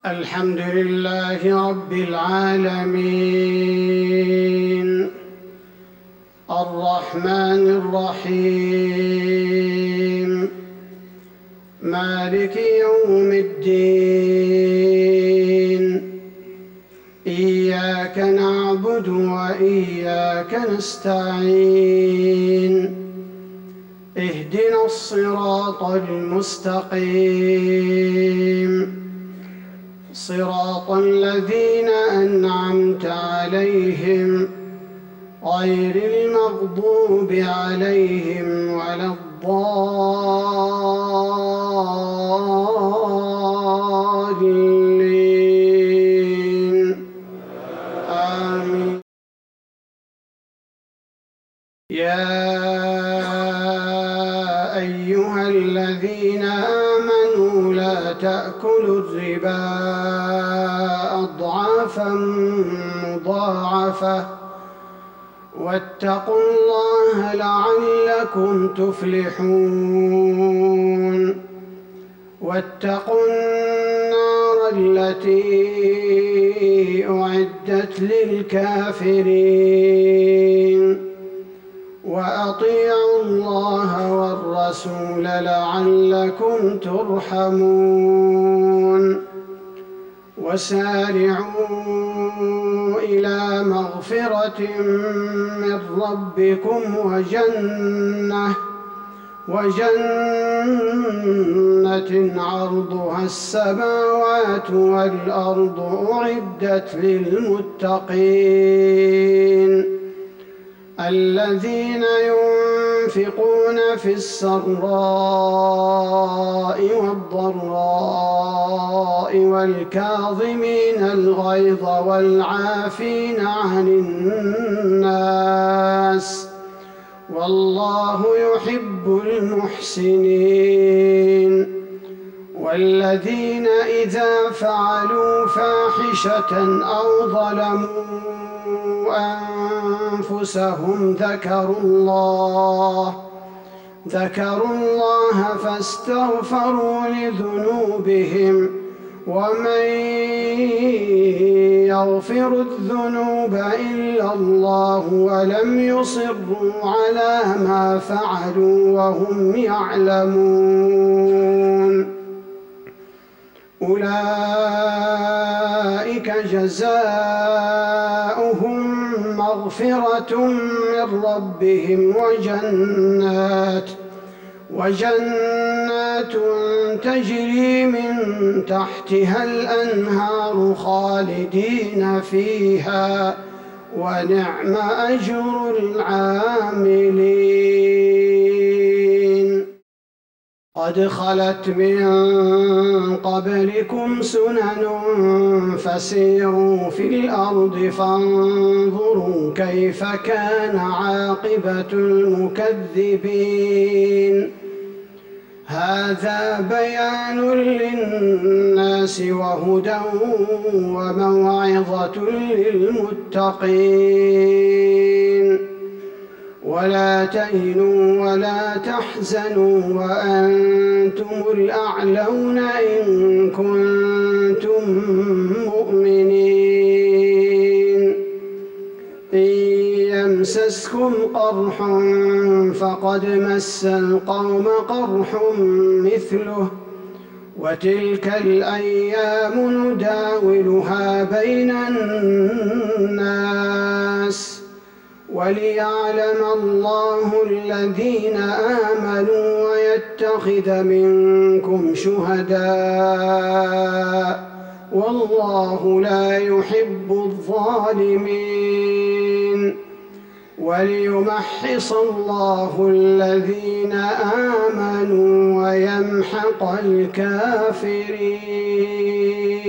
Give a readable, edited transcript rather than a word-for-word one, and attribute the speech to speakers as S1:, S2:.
S1: الحمد لله رب العالمين الرحمن الرحيم مالك يوم الدين إياك نعبد وإياك نستعين اهدنا الصراط المستقيم صراط الذين أنعمت عليهم غير المغضوب عليهم ولا الضالين آمين. يا أيها الذين آمنوا لا تأكلوا الربا أضعافا مضاعفة واتقوا الله لعلكم تفلحون. واتقوا النار التي أعدت للكافرين وأطيعوا الله والرسول لعلكم ترحمون. وسارعوا إلى مغفرة من ربكم وجنة عرضها السماوات والأرض أعدت للمتقين الذين ينفقون في السراء والضراء والكاظمين الغيظ والعافين عن الناس والله يحب المحسنين. والذين إذا فعلوا فاحشة أو ظلموا أنفسهم ذكروا الله فاستغفروا لذنوبهم ومن يغفر الذنوب إلا الله ولم يصروا على ما فعلوا وهم يعلمون أولئك جزاؤهم مغفرة من ربهم وجنات تجري من تحتها الأنهار خالدين فيها ونعم أجر العاملين. قد خلت من قبلكم سنن فسيروا في الأرض فانظروا كيف كان عاقبة المكذبين. هذا بيان للناس وهدى وموعظة للمتقين. ولا تهنوا ولا تحزنوا وأنتم الأعلون إن كنتم مؤمنين. إن يمسسكم قرح فقد مس القوم قرح مثله وتلك الأيام نداولها بين الناس وليعلم الله الذين آمنوا ويتخذ منكم شهداء والله لا يحب الظالمين. وليمحص الله الذين آمنوا ويمحق الكافرين.